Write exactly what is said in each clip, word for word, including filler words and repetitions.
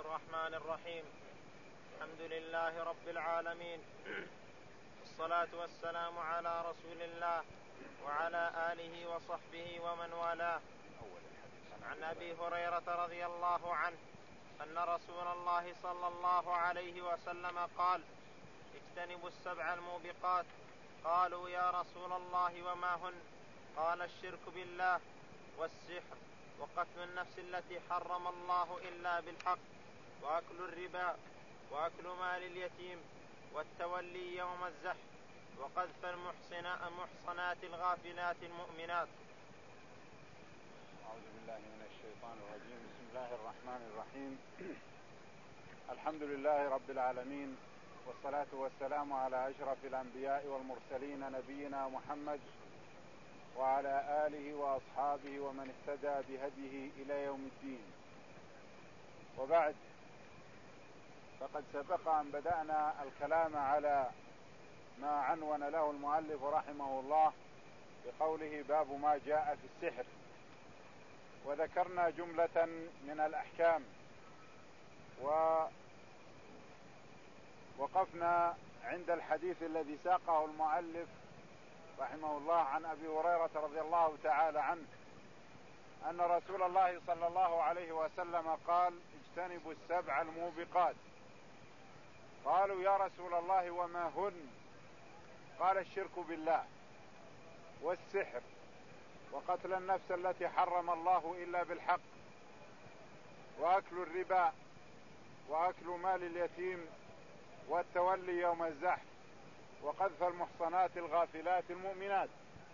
الرحمن الرحيم. الحمد لله رب العالمين، والصلاة والسلام على رسول الله وعلى آله وصحبه ومن والاه. عن أبي هريرة رضي الله عنه أن رسول الله صلى الله عليه وسلم قال: اجتنبوا السبع الموبقات. قالوا: يا رسول الله وما هن؟ قال: الشرك بالله، والسحر، وقتل النفس التي حرم الله إلا بالحق، وأكل الربا، وأكل مال اليتيم، والتولي يوم الزحف، وقذف المحصنات الغافلات المؤمنات. أعوذ بالله من الشيطان الرجيم. بسم الله الرحمن الرحيم. الحمد لله رب العالمين، والصلاة والسلام على أشرف الأنبياء والمرسلين نبينا محمد وعلى آله وأصحابه ومن اهتدى بهديه إلى يوم الدين. وبعد، فقد سبق أن بدأنا الكلام على ما عنون له المؤلف رحمه الله بقوله: باب ما جاء في السحر. وذكرنا جملة من الأحكام، ووقفنا عند الحديث الذي ساقه المؤلف رحمه الله عن أبي هريرة رضي الله تعالى عنه أن رسول الله صلى الله عليه وسلم قال: اجتنبوا السبع الموبقات. قالوا: يا رسول الله وما هن؟ قال: الشرك بالله، والسحر، وقتل النفس التي حرم الله إلا بالحق، وأكل الربا، وأكل مال اليتيم، والتولي يوم الزحف، وقذف المحصنات الغافلات المؤمنات.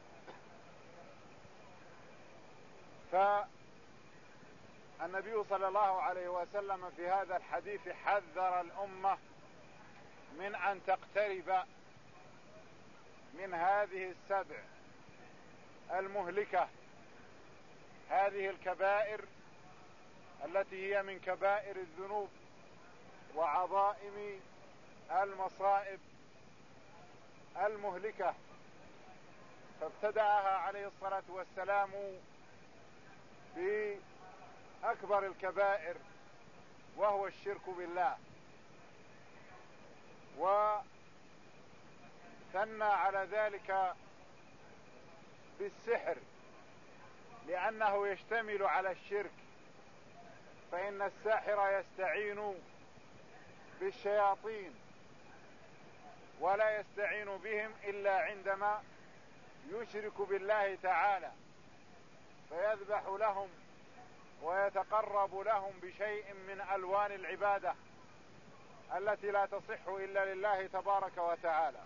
فالنبي صلى الله عليه وسلم في هذا الحديث حذر الأمة من أن تقترب من هذه السبع المهلكة، هذه الكبائر التي هي من كبائر الذنوب وعظائم المصائب المهلكة. فابتدأها عليه الصلاة والسلام بأكبر الكبائر وهو الشرك بالله، وثنى على ذلك بالسحر لأنه يشتمل على الشرك، فإن الساحر يستعين بالشياطين ولا يستعين بهم إلا عندما يشرك بالله تعالى، فيذبح لهم ويتقرب لهم بشيء من ألوان العبادة التي لا تصح إلا لله تبارك وتعالى.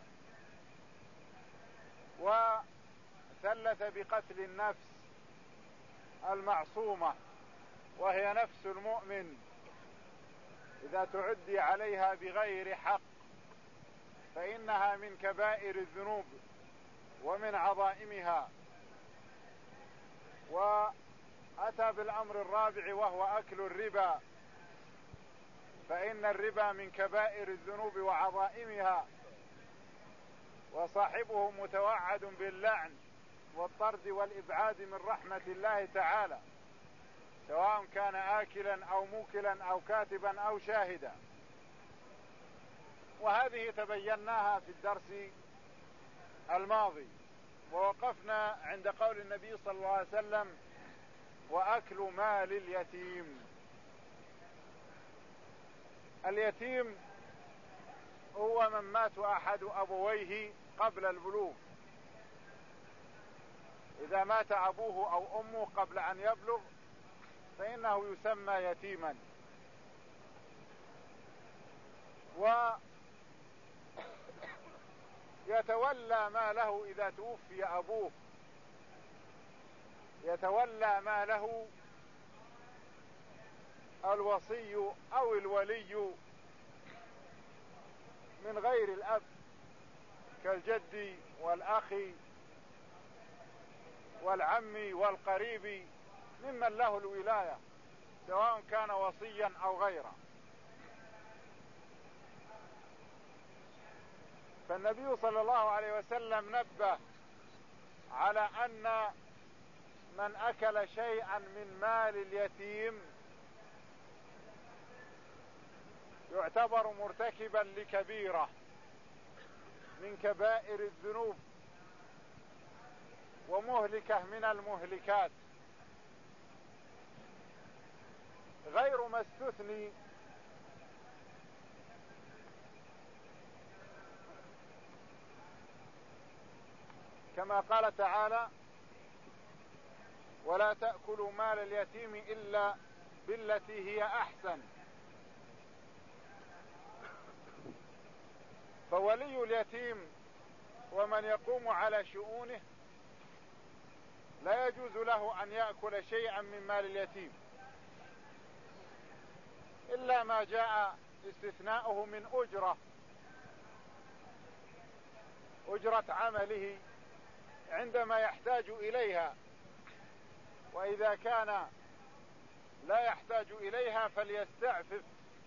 وثلث بقتل النفس المعصومة، وهي نفس المؤمن إذا تعدي عليها بغير حق فإنها من كبائر الذنوب ومن عظائمها. وأتى بالأمر الرابع وهو أكل الربا، فإن الربا من كبائر الذنوب وعظائمها، وصاحبه متوعد باللعن والطرد والإبعاد من رحمة الله تعالى، سواء كان آكلا أو موكلا أو كاتبا أو شاهدا. وهذه تبيناها في الدرس الماضي، ووقفنا عند قول النبي صلى الله عليه وسلم: وأكل مال اليتيم. اليتيم هو من مات أحد أبويه قبل البلوغ. إذا مات أبوه أو أمه قبل أن يبلغ فإنه يسمى يتيما. ويتولى ماله إذا توفي أبوه، يتولى ماله الوصي أو الولي من غير الأب، كالجد والأخ والعم والقريب، ممن له الولاية سواء كان وصيا أو غيره. فالنبي صلى الله عليه وسلم نبه على أن من أكل شيئا من مال اليتيم يعتبر مرتكبا لكبيرة من كبائر الذنوب ومهلكة من المهلكات، غير ما استثني كما قال تعالى: ولا تأكلوا مال اليتيم إلا بالتي هي أحسن. فولي اليتيم ومن يقوم على شؤونه لا يجوز له أن يأكل شيئا من مال اليتيم إلا ما جاء استثناؤه من أجرة أجرة عمله عندما يحتاج إليها، وإذا كان لا يحتاج إليها فليستعفف.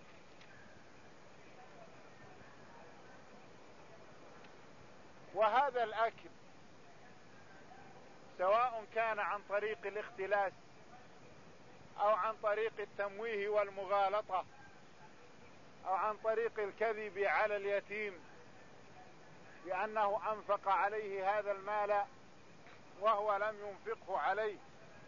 وهذا الأكل سواء كان عن طريق الاختلاس أو عن طريق التمويه والمغالطة أو عن طريق الكذب على اليتيم بأنه أنفق عليه هذا المال وهو لم ينفقه عليه،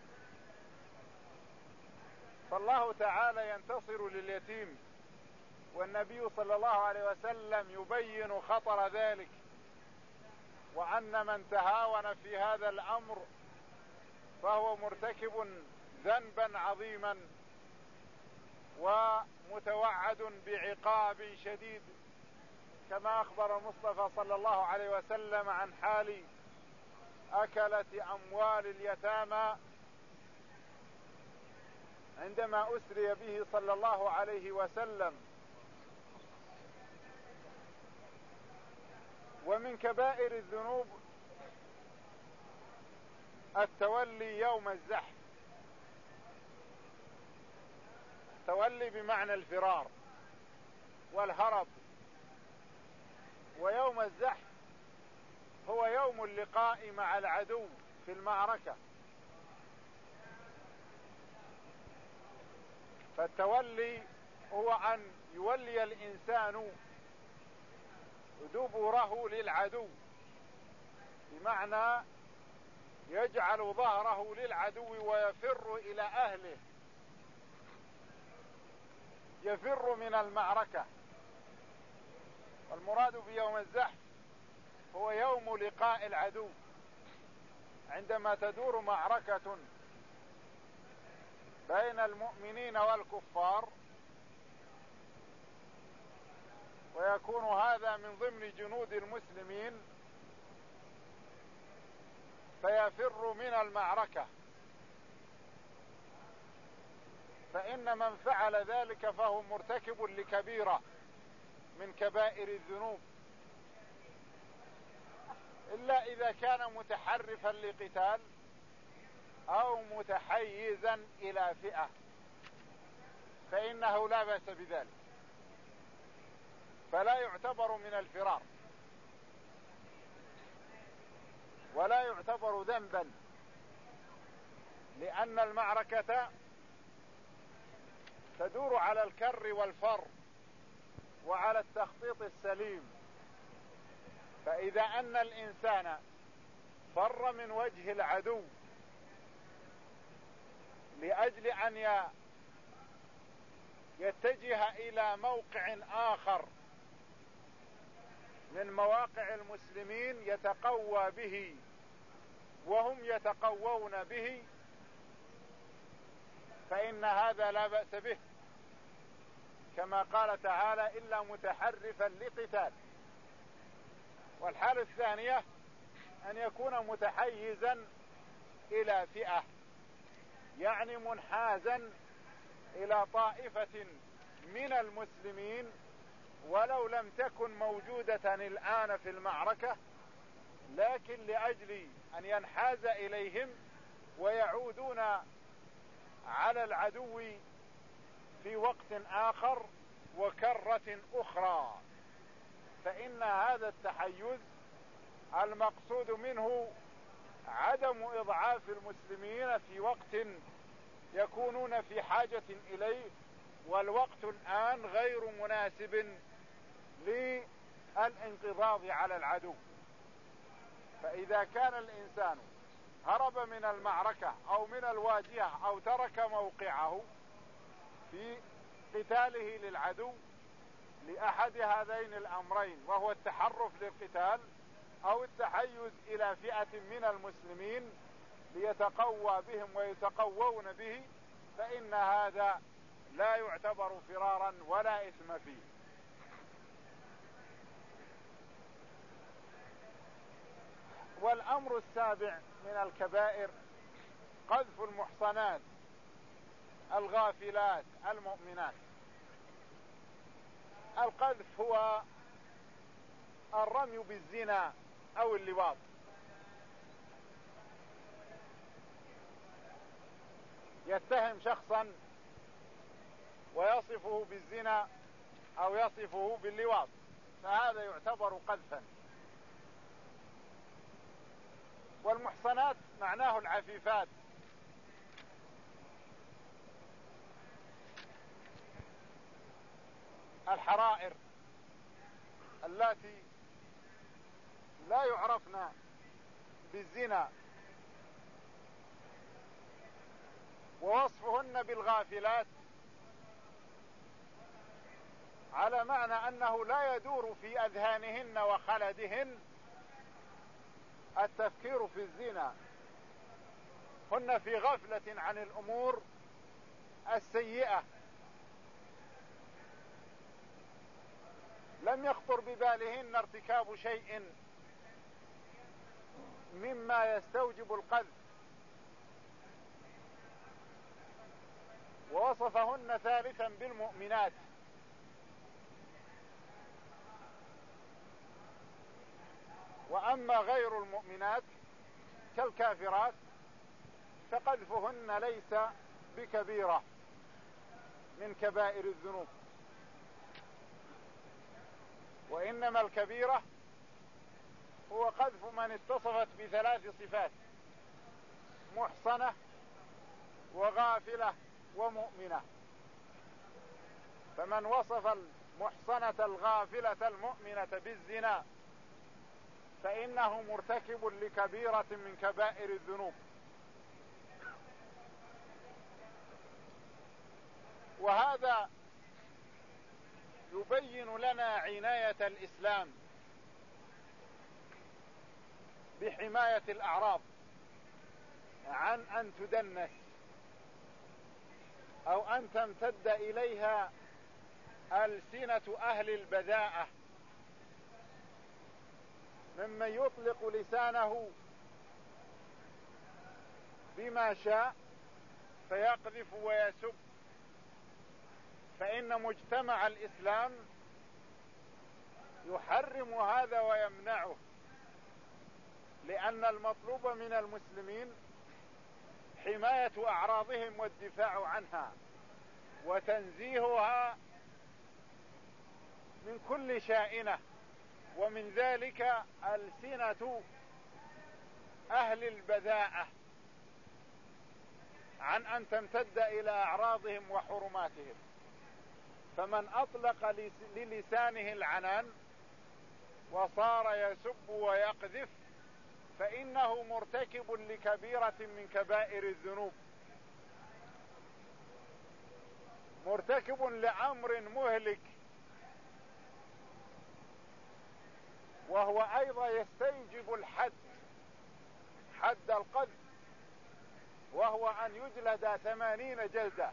فالله تعالى ينتصر لليتيم، والنبي صلى الله عليه وسلم يبين خطر ذلك، وأن من تهاون في هذا الأمر فهو مرتكب ذنبا عظيما ومتوعد بعقاب شديد، كما أخبر المصطفى صلى الله عليه وسلم عن حال أكلة أموال اليتامى عندما أسري به صلى الله عليه وسلم. ومن كبائر الذنوب التولي يوم الزحف. تولي بمعنى الفرار والهرب، ويوم الزحف هو يوم اللقاء مع العدو في المعركة. فالتولي هو أن يولي الإنسان دبره للعدو، بمعنى يجعل ظهره للعدو ويفر إلى أهله، يفر من المعركة. والمراد بيوم الزحف هو يوم لقاء العدو، عندما تدور معركة بين المؤمنين والكفار، ويكون هذا من ضمن جنود المسلمين، فيفر من المعركة، فإن من فعل ذلك فهو مرتكب لكبيرة من كبائر الذنوب، إلا إذا كان متحرفا لقتال أو متحيزا إلى فئة فإنه لا بأس بذلك، فلا يعتبر من الفرار ولا يعتبر ذنبا، لأن المعركة تدور على الكر والفر وعلى التخطيط السليم. فإذا أن الإنسان فر من وجه العدو لأجل أن يتجه إلى موقع آخر من مواقع المسلمين يتقوى به وهم يتقوون به، فإن هذا لا بأس به، كما قال تعالى: إلا متحرفا لقتال. والحالة الثانية أن يكون متحيزا إلى فئة، يعني منحازا إلى طائفة من المسلمين ولو لم تكن موجودة الآن في المعركة، لكن لأجل أن ينحاز إليهم ويعودون على العدو في وقت آخر وكرة أخرى، فإن هذا التحيز المقصود منه عدم إضعاف المسلمين في وقت يكونون في حاجة إليه، والوقت الآن غير مناسب للانقضاض على العدو. فإذا كان الإنسان هرب من المعركة أو من الواجهة أو ترك موقعه في قتاله للعدو لأحد هذين الأمرين، وهو التحرف للقتال أو التحيز إلى فئة من المسلمين ليتقوى بهم ويتقوون به، فإن هذا لا يعتبر فرارا ولا إثم فيه. والأمر السابع من الكبائر قذف المحصنات الغافلات المؤمنات. القذف هو الرمي بالزنا أو اللواط، يتهم شخصا ويصفه بالزنا أو يصفه باللواط، فهذا يعتبر قذفا. والمحصنات معناه العفيفات، الحرائر اللاتي لا يعرفن بالزنا، ووصفهن بالغافلات على معنى أنه لا يدور في أذهانهن وخلدهن التفكير في الزنا، هن في غفلة عن الأمور السيئة، لم يخطر ببالهن ارتكاب شيء مما يستوجب القذف. ووصفهن ثالثا بالمؤمنات، وأما غير المؤمنات كالكافرات فقذفهن ليس بكبيرة من كبائر الذنوب، وإنما الكبيرة هو قذف من اتصفت بثلاث صفات: محصنة وغافلة ومؤمنة. فمن وصف المحصنة الغافلة المؤمنة بالزنا فإنه مرتكب لكبيرة من كبائر الذنوب. وهذا يبين لنا عناية الإسلام بحماية الأعراض عن أن تدنس أو أن تمتد إليها ألسنة أهل البذاءة ممن يطلق لسانه بما شاء فيقذف ويسب. فإن مجتمع الإسلام يحرم هذا ويمنعه، لأن المطلوب من المسلمين حماية أعراضهم والدفاع عنها وتنزيهها من كل شائنة، ومن ذلك ألسنة أهل البذاءة عن أن تمتد إلى أعراضهم وحرماتهم. فمن أطلق للسانه العنان وصار يسب ويقذف فإنه مرتكب لكبيرة من كبائر الذنوب، مرتكب لأمر مهلك، وهو أيضا يستوجب الحد، حد القذف، وهو أن يجلد ثمانين جلدة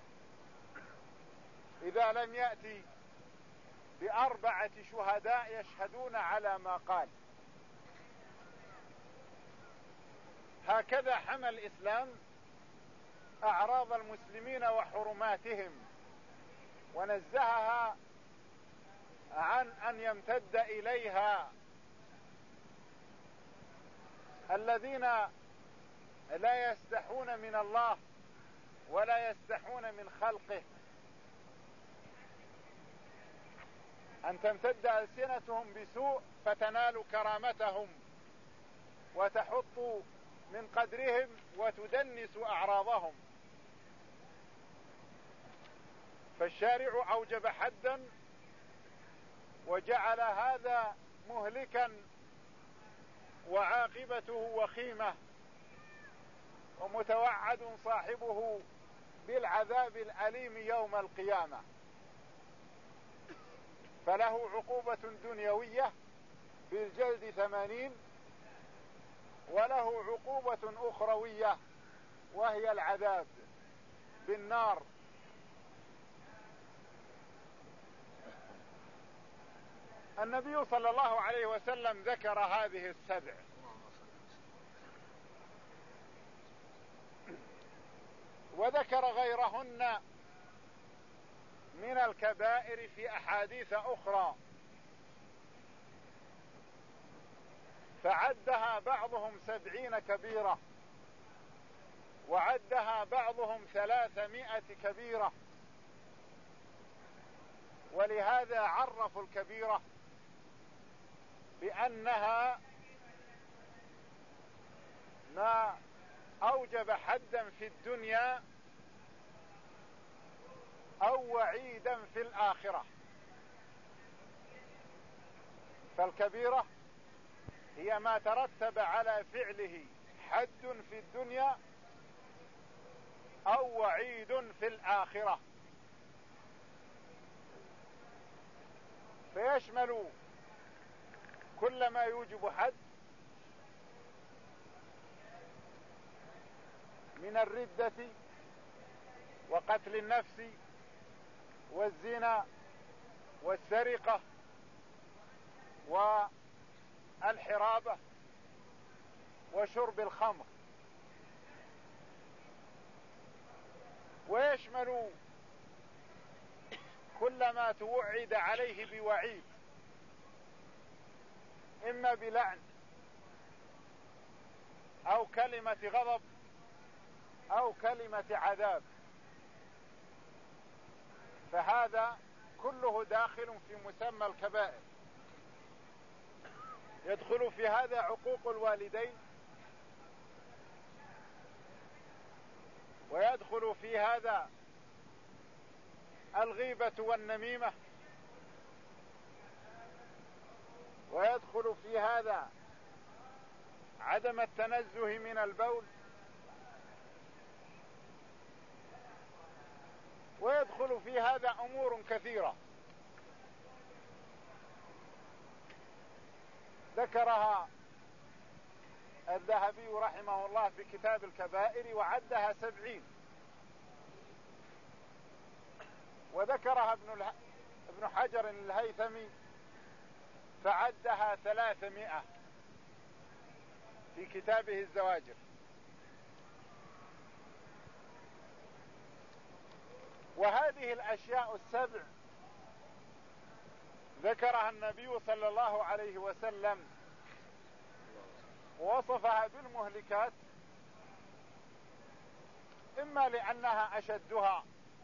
إذا لم يأتي بأربعة شهداء يشهدون على ما قال. هكذا حمى الإسلام أعراض المسلمين وحرماتهم، ونزهها عن أن يمتد إليها الذين لا يستحون من الله ولا يستحون من خلقه، أن تمتد ألسنتهم بسوء فتنال كرامتهم وتحط من قدرهم وتدنس أعراضهم. فالشارع أوجب حدا وجعل هذا مهلكا وعاقبته وخيمة ومتوعد صاحبه بالعذاب الأليم يوم القيامة، فله عقوبة دنيوية بالجلد ثمانين، وله عقوبة أخروية وهي العذاب بالنار. النبي صلى الله عليه وسلم ذكر هذه السبع، وذكر غيرهن من الكبائر في أحاديث أخرى، فعدها بعضهم سبعين كبيرة، وعدها بعضهم ثلاثمائة كبيرة، ولهذا عرفوا الكبيرة بأنها ما أوجب حدا في الدنيا أو وعيدا في الآخرة. فالكبيرة هي ما ترتب على فعله حد في الدنيا أو وعيد في الآخرة، فيشمل كل ما يوجب حد من الردة وقتل النفس والزنا والسرقة والحرابة وشرب الخمر، ويشمل كل ما توعد عليه بوعيد، إما بلعن أو كلمة غضب أو كلمة عذاب، فهذا كله داخل في مسمى الكبائر. يدخل في هذا عقوق الوالدين، ويدخل في هذا الغيبة والنميمة، ويدخل في هذا عدم التنزه من البول، ويدخل في هذا أمور كثيرة ذكرها الذهبي رحمه الله في كتاب الكبائر وعدها سبعين، وذكرها ابن, اله... ابن حجر الهيثمي فعدها ثلاثمائة في كتابه الزواجر. وهذه الأشياء السبع ذكرها النبي صلى الله عليه وسلم ووصفها بالمهلكات، إما لأنها أشدها،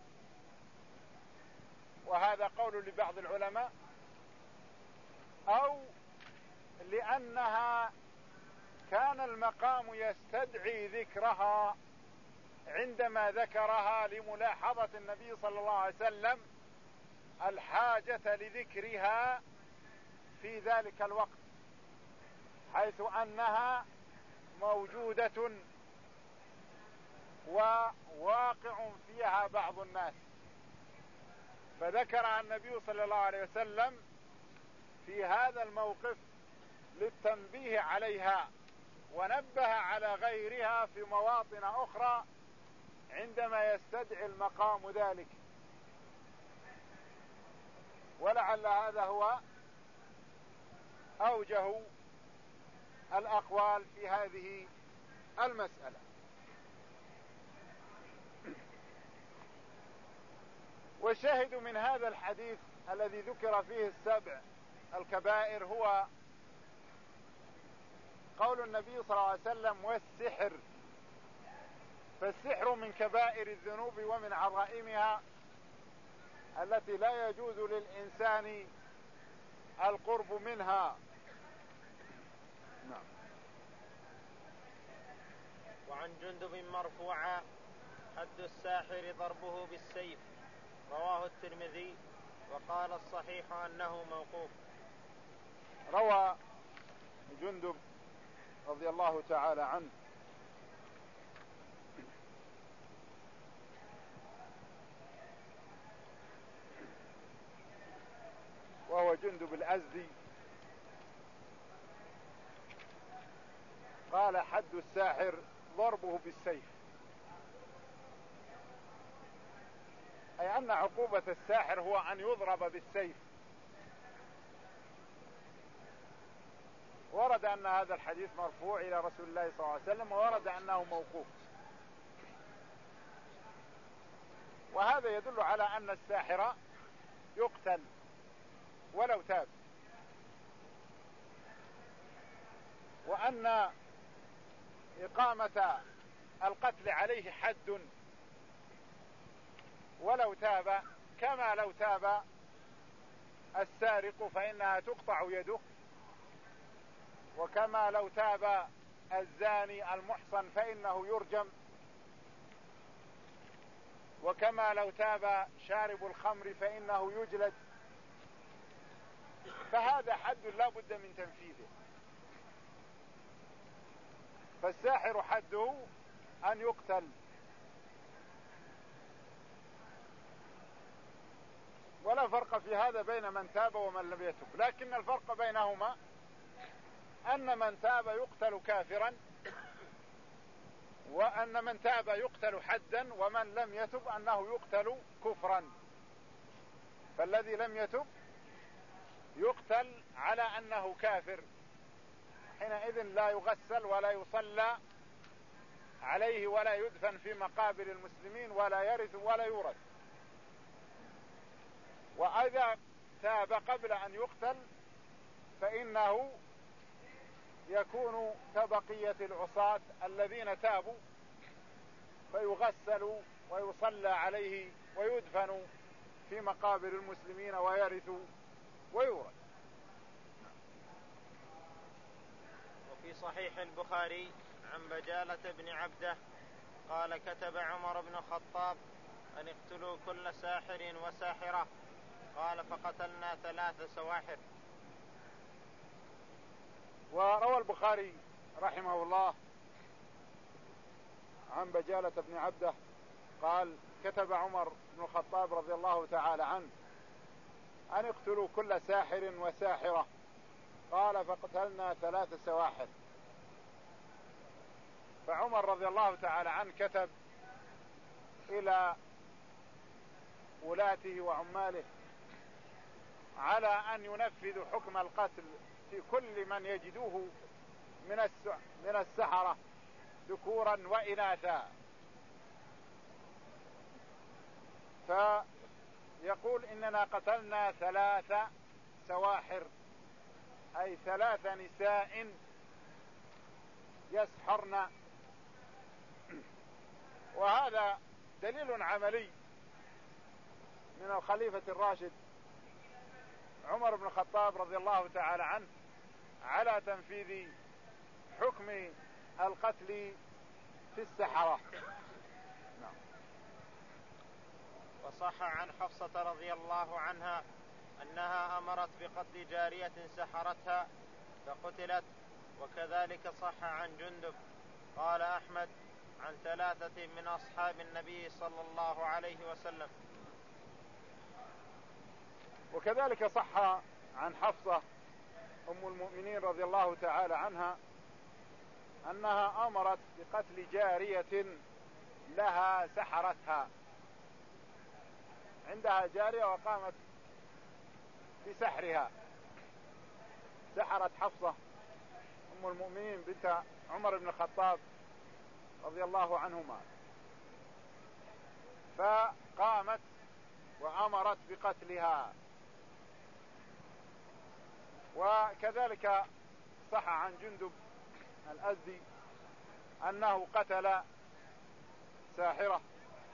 وهذا قول لبعض العلماء، أو لأنها كان المقام يستدعي ذكرها عندما ذكرها لملاحظة النبي صلى الله عليه وسلم الحاجة لذكرها في ذلك الوقت، حيث أنها موجودة وواقع فيها بعض الناس، فذكرها النبي صلى الله عليه وسلم في هذا الموقف للتنبيه عليها، ونبه على غيرها في مواطن أخرى عندما يستدعي المقام ذلك. ولعل هذا هو أوجه الأقوال في هذه المسألة. والشاهد من هذا الحديث الذي ذكر فيه السبع الكبائر هو قول النبي صلى الله عليه وسلم والسحر، فالسحر من كبائر الذنوب ومن عظائمها التي لا يجوز للإنسان القرب منها. نعم. وعن جندب مرفوعا حد الساحر ضربه بالسيف، رواه الترمذي وقال الصحيح أنه موقوف. روى جندب رضي الله تعالى عنه وهو جندب الأزدي قال حد الساحر ضربه بالسيف، أي أن عقوبة الساحر هو أن يضرب بالسيف. ورد أن هذا الحديث مرفوع إلى رسول الله صلى الله عليه وسلم، وورد أنه موقوف، وهذا يدل على أن الساحر يقتل ولو تاب، وأن إقامة القتل عليه حد ولو تاب، كما لو تاب السارق فإنها تقطع يده، وكما لو تاب الزاني المحصن فإنه يرجم، وكما لو تاب شارب الخمر فإنه يجلد. فهذا حد لا بد من تنفيذه. فالساحر حده أن يقتل، ولا فرق في هذا بين من تاب ومن لم يتب، لكن الفرق بينهما أن من تاب يقتل كافرا، وأن من تاب يقتل حدا، ومن لم يتب أنه يقتل كفرا. فالذي لم يتب يقتل على أنه كافر، حينئذ لا يغسل ولا يصلى عليه ولا يدفن في مقابر المسلمين ولا يرث ولا يورث. وإذا تاب قبل أن يقتل فإنه يكون كبقية العصاة الذين تابوا، فيغسل ويصلى عليه ويدفن في مقابر المسلمين ويرث ويورث. وفي صحيح البخاري عن بجالة بن عبده قال كتب عمر بن الخطاب أن اقتلوا كل ساحر وساحرة، قال فقتلنا ثلاث سواحر. وروى البخاري رحمه الله عن بجالة بن عبده قال كتب عمر بن الخطاب رضي الله تعالى عنه أن اقتلوا كل ساحر وساحرة، قال فقتلنا ثلاث سواحر. فعمر رضي الله تعالى عنه كتب إلى ولاته وعماله على أن ينفذوا حكم القتل في كل من يجدوه من من السحرة ذكورا وإناثا. فيقول إننا قتلنا ثلاث سواحر، أي ثلاث نساء يسحرن. وهذا دليل عملي من الخليفة الراشد عمر بن الخطاب رضي الله تعالى عنه على تنفيذ حكم القتل في السحرة. نعم. وصح عن حفصة رضي الله عنها أنها أمرت بقتل جارية سحرتها فقتلت، وكذلك صح عن جندب. قال أحمد عن ثلاثة من أصحاب النبي صلى الله عليه وسلم. وكذلك صح عن حفصة أم المؤمنين رضي الله تعالى عنها أنها أمرت بقتل جارية لها سحرتها. عندها جارية وقامت بسحرها، سحرت حفصة أم المؤمنين بنت عمر بن الخطاب رضي الله عنهما، فقامت وأمرت بقتلها. وكذلك صح عن جندب الأزدي أنه قتل ساحرة.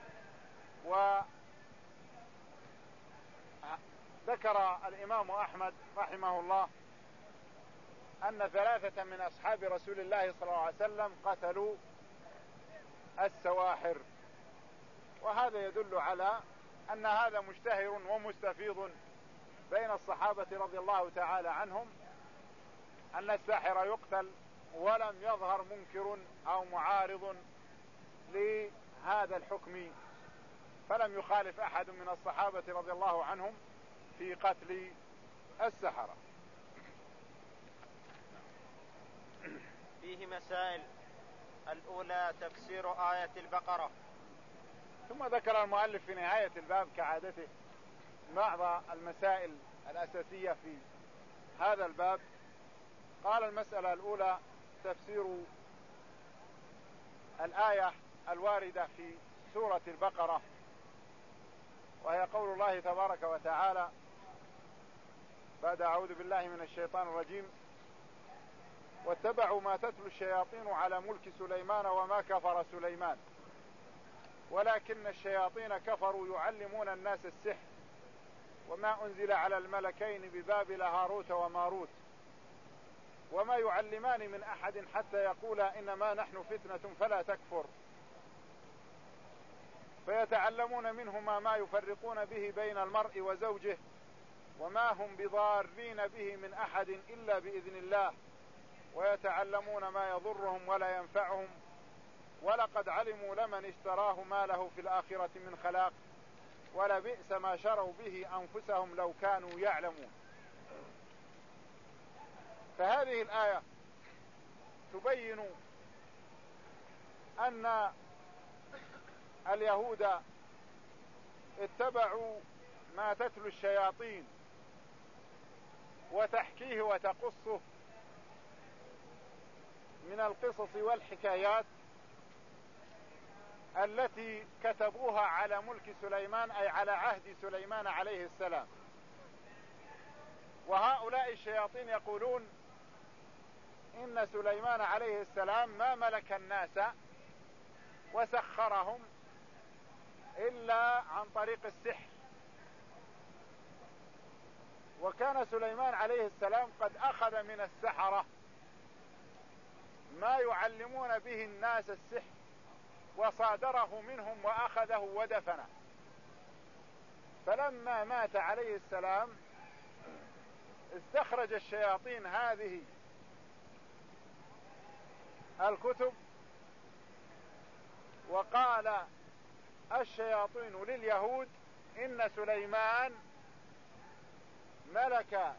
وذكر الإمام أحمد رحمه الله أن ثلاثة من أصحاب رسول الله صلى الله عليه وسلم قتلوا السواحر، وهذا يدل على أن هذا مشتهر ومستفيض بين الصحابة رضي الله تعالى عنهم أن الساحر يقتل، ولم يظهر منكر أو معارض لهذا الحكم، فلم يخالف أحد من الصحابة رضي الله عنهم في قتل السحرة. فيه مسائل. الأولى تفسير آية البقرة. ثم ذكر المؤلف في نهاية الباب كعادته بعض المسائل الأساسية في هذا الباب. قال: المسألة الأولى تفسير الآية الواردة في سورة البقرة، وهي قول الله تبارك وتعالى بعد أعوذ بالله من الشيطان الرجيم: واتبعوا ما تتلو الشياطين على ملك سليمان وما كفر سليمان ولكن الشياطين كفروا يعلمون الناس السحر وما أنزل على الملكين ببابل هاروت وماروت وما يعلمان من أحد حتى يقولا إنما نحن فتنة فلا تكفر فيتعلمون منهما ما يفرقون به بين المرء وزوجه وما هم بضارين به من أحد إلا بإذن الله ويتعلمون ما يضرهم ولا ينفعهم ولقد علموا لمن اشتراه ما له في الآخرة من خلاق ولبئس ما شروا به أنفسهم لو كانوا يعلمون. فهذه الآية تبين أن اليهود اتبعوا ما تتلو الشياطين وتحكيه وتقصه من القصص والحكايات التي كتبوها على ملك سليمان، أي على عهد سليمان عليه السلام. وهؤلاء الشياطين يقولون إن سليمان عليه السلام ما ملك الناس وسخرهم إلا عن طريق السحر، وكان سليمان عليه السلام قد أخذ من السحرة ما يعلمون به الناس السحر وصادره منهم وأخذه ودفنه. فلما مات عليه السلام استخرج الشياطين هذه الكتب وقال الشياطين لليهود إن سليمان ملك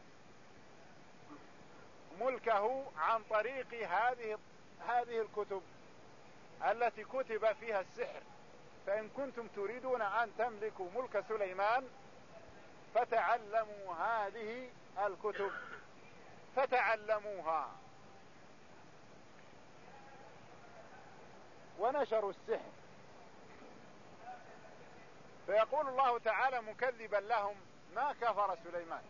ملكه عن طريق هذه هذه الكتب التي كتب فيها السحر، فإن كنتم تريدون أن تملكوا ملك سليمان فتعلموا هذه الكتب. فتعلموها ونشروا السحر. فيقول الله تعالى مكذبا لهم: ما كفر سليمان.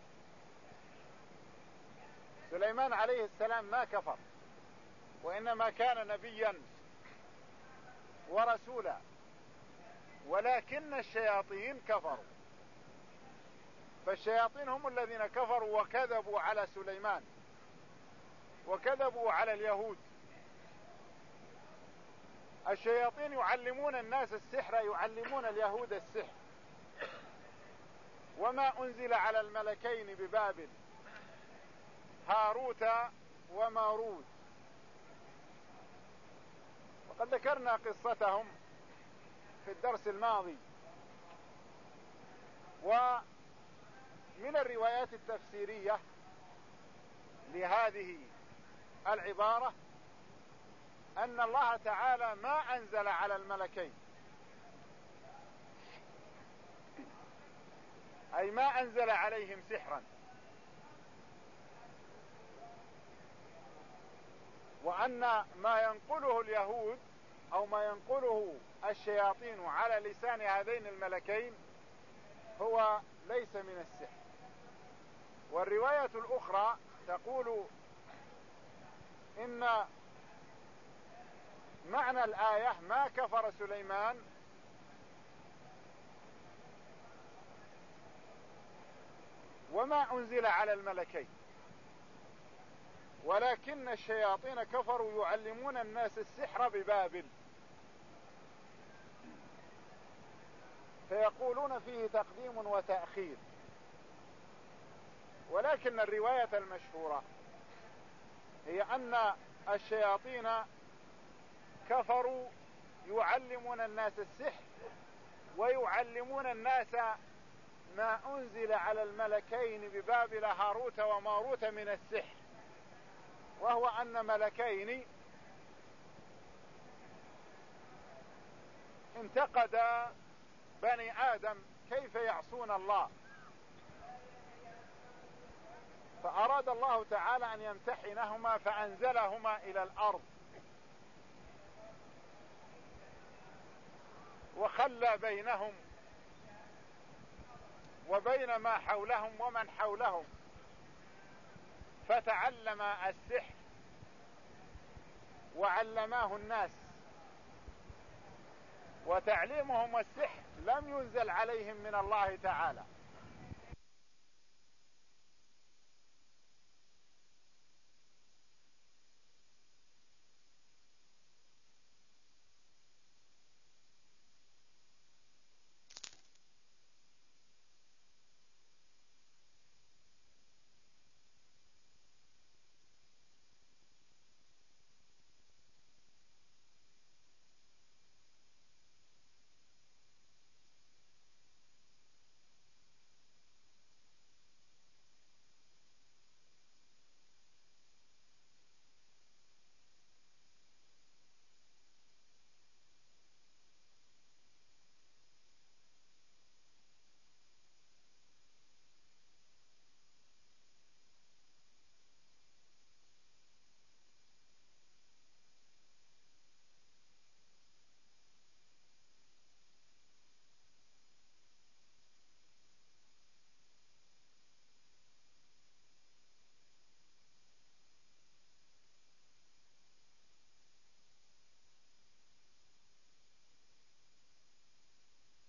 سليمان عليه السلام ما كفر، وإنما كان نبيا ورسولا، ولكن الشياطين كفروا. فالشياطين هم الذين كفروا وكذبوا على سليمان وكذبوا على اليهود. الشياطين يعلمون الناس السحر، يعلمون اليهود السحر. وما أنزل على الملكين ببابل هاروت وماروت، وقد ذكرنا قصتهم في الدرس الماضي. ومن الروايات التفسيرية لهذه العبارة أن الله تعالى ما أنزل على الملكين، أي ما أنزل عليهم سحرا، وأن ما ينقله اليهود أو ما ينقله الشياطين على لسان هذين الملكين هو ليس من السحر. والرواية الأخرى تقول إن معنى الآية ما كفر سليمان وما أنزل على الملكين ولكن الشياطين كفروا يعلمون الناس السحر ببابل. فيقولون فيه تقديم وتأخير. ولكن الرواية المشهورة هي أن الشياطين كفروا يعلمون الناس السحر ويعلمون الناس ما أنزل على الملكين ببابل هاروت وماروت من السحر، وهو أن ملكين انتقدا بني آدم كيف يعصون الله، فأراد الله تعالى أن يمتحنهما فأنزلهما إلى الأرض وخلى بينهم وبين ما حولهم ومن حولهم، فتعلم السحر وعلماه الناس. وتعليمهم السحر لم ينزل عليهم من الله تعالى،